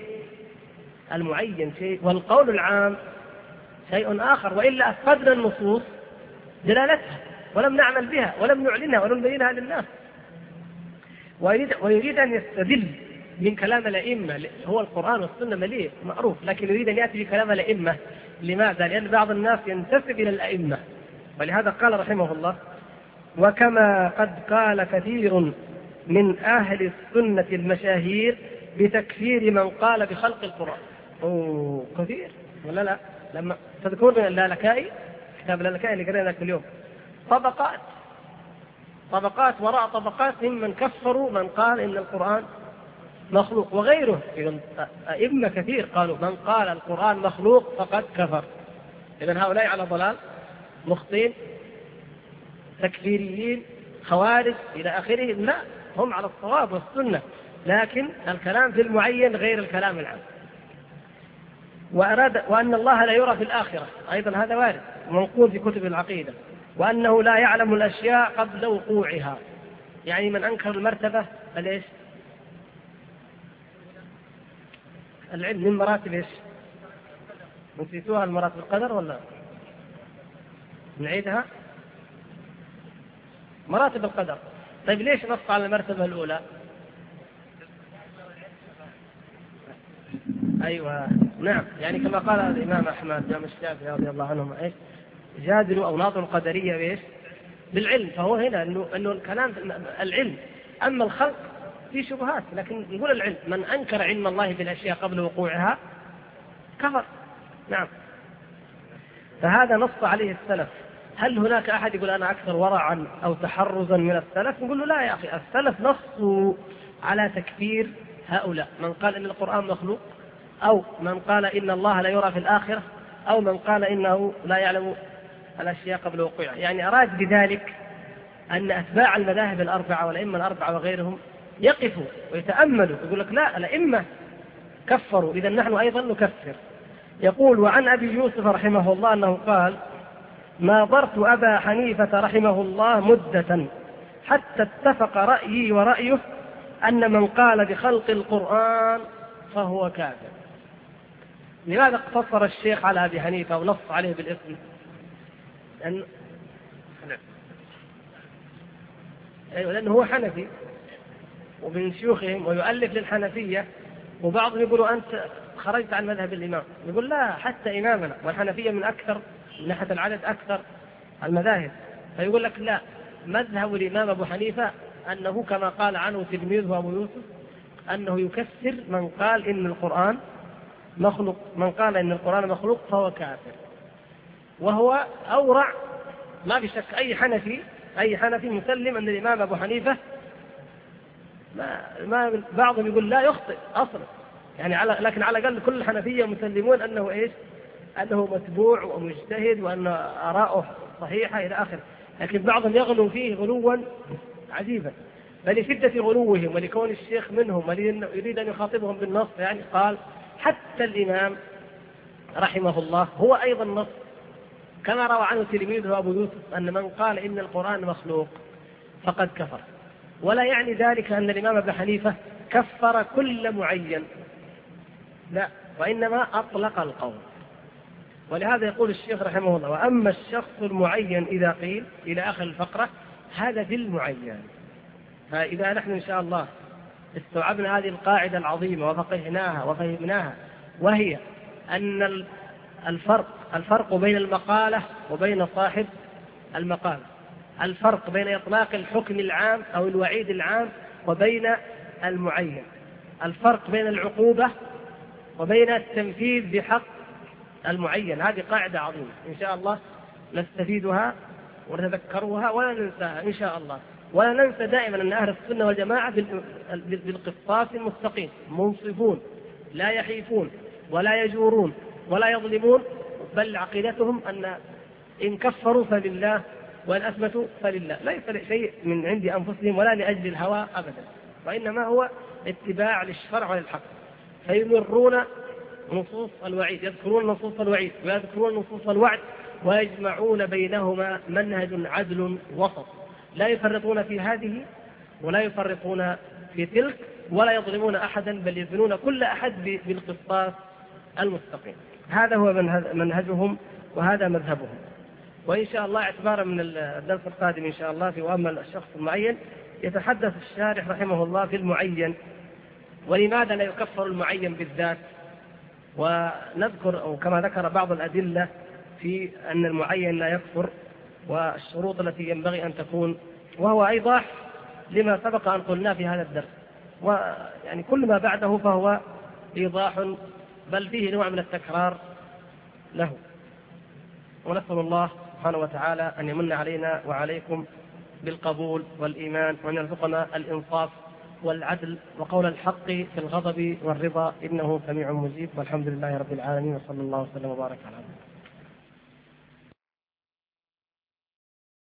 [SPEAKER 1] شيء والقول العام شيء آخر، وإلا أفقدنا النصوص دلالتها ولم نعمل بها ولم نعلنها ولم نبينها للناس. ويريد أن يستدل من كلام الأئمة، هو القرآن والسنة مليء معروف، لكن يريد أن يأتي بكلام الأئمة. لماذا؟ لأن بعض الناس ينتسب إلى الأئمة، ولهذا قال رحمه الله وكما قد قال كثير من أهل السنة المشاهير بتكفير من قال بخلق القرآن. كثير ولا لا؟ لما تذكرون اللالكائي، كتاب اللالكائي اللي قرأناه كل يوم، طبقات وراء طبقات ممن كفروا من قال إن القرآن مخلوق وغيره. أئمة كثير قالوا من قال القرآن مخلوق فقد كفر. إذن هؤلاء على ضلال، مخطئين، تكفيريين، خوارج إلى آخره. لا، هم على الصواب والسنة، لكن الكلام في المعين غير الكلام العام. وأن الله لا يرى في الآخرة، أيضا هذا وارد منقول في كتب العقيدة. وأنه لا يعلم الأشياء قبل وقوعها، يعني من أنكر المرتبة الإيش؟ العلم من مراتب إيش؟ نسيتوها المراتب القدر ولا نعيدها؟ مراتب القدر. طيب ليش نص على المرتبة الأولى؟ أيوة نعم، يعني كما قال الإمام أحمد جامع الشافعي رضي الله عنهم إيش؟ جادلوا أو ناظروا القدرية بإيش؟ بالعلم. فهو هنا أنه الكلام العلم، أما الخلق في شبهات، لكن يقول العلم من أنكر علم الله بالأشياء قبل وقوعها كفر. نعم، فهذا نص عليه السلف. هل هناك أحد يقول أنا أكثر ورعا أو تحرزا من السلف؟ نقول له لا يا أخي، السلف نصوا على تكفير هؤلاء، من قال إن القرآن مخلوق، أو من قال إن الله لا يرى في الآخرة، أو من قال إنه لا يعلم الأشياء قبل وقوعها. يعني أراد بذلك أن أتباع المذاهب الأربعة والأئمة الأربعة وغيرهم يقفوا ويتأملوا، يقول لك لا، الأئمة كفروا، إذا نحن أيضا نكفر. يقول: وعن أبي يوسف رحمه الله أنه قال: ما ضرت أبا حنيفة رحمه الله مدة حتى اتفق رأيي ورأيه أن من قال بخلق القرآن فهو كافر. لماذا اقتصر الشيخ على أبي حنيفة ونص عليه بالاسم؟ لأنه هو حنفي ومن شيوخهم ويؤلف للحنفية، وبعضهم يقولوا أنت خرجت عن مذهب الإمام. يقول لا، حتى إمامنا والحنفية من أكثر من ناحية العدد أكثر المذاهب، فيقول لك لا، مذهب الإمام أبو حنيفة أنه كما قال عنه تلميذه أبو يوسف أنه يكفر من قال إن القرآن مخلوق، من قال إن القرآن مخلوق فهو كافر. وهو أورع ما بشك. أي حنفي مسلم أن الإمام أبو حنيفة ما بعضهم يقول لا يخطئ أصلا، يعني لكن على الأقل كل الحنفية مسلمون أنه إيش؟ أنه متبوع ومجتهد وأن آراءه صحيحة إلى آخره. لكن بعضهم يغلو فيه غلوا عجيبا، فلشدة غلوهم ولكون الشيخ منهم يريد أن يخاطبهم بالنص، يعني قال حتى الإمام رحمه الله هو أيضا نص، كما روى عنه تلميذه أبو يوسف أن من قال إن القرآن مخلوق فقد كفر. ولا يعني ذلك أن الإمام أبو حنيفة كفر كل معين، لا، وإنما أطلق القول. ولهذا يقول الشيخ رحمه الله: وأما الشخص المعين إذا قيل إلى آخر الفقرة هذا بالمعين. فإذا نحن إن شاء الله استوعبنا هذه القاعدة العظيمة وفقهناها وفهمناها، وهي أن الفرق بين المقالة وبين صاحب المقالة، الفرق بين إطلاق الحكم العام أو الوعيد العام وبين المعين، الفرق بين العقوبة وبين التنفيذ بحق المعين. هذه قاعدة عظيمة إن شاء الله نستفيدها ونتذكرها ولا ننساها إن شاء الله. ولا ننسى دائما أن أهل السنة والجماعة بالقسطاس المستقيم منصفون، لا يحيفون ولا يجورون ولا يظلمون، بل عقيدتهم أن إن كفروا فلله وإن أثبتوا فلله، لا يفرق شيء من عند أنفسهم ولا لأجل الهوى أبدا، وإنما هو اتباع للشرع وللحق. فيمرون نصوص الوعيد، يذكرون نصوص الوعيد ويذكرون نصوص الوعد، ويجمعون بينهما منهج عدل وسط، لا يفرطون في هذه ولا يفرطون في تلك ولا يظلمون أحدا، بل يزنون كل أحد بالقسطاس المستقيم. هذا هو منهجهم وهذا مذهبهم. وإن شاء الله اعتبارا من الدرس القادم إن شاء الله في وأما الشخص المعين يتحدث الشارح رحمه الله في المعين، ولماذا لا يكفر المعين بالذات، ونذكر أو كما ذكر بعض الأدلة في أن المعين لا يكفر والشروط التي ينبغي أن تكون، وهو إيضاح لما سبق أن قلنا في هذا الدرس، ويعني كل ما بعده فهو إيضاح بل فيه نوع من التكرار له. ونسأل الله سبحانه وتعالى أن يمن علينا وعليكم بالقبول والإيمان، وأن يرزقنا الإنصاف والعدل وقول الحق في الغضب والرضا، إنه سميع مجيب. والحمد لله رب العالمين، وصلى الله وسلم وبارك على محمد.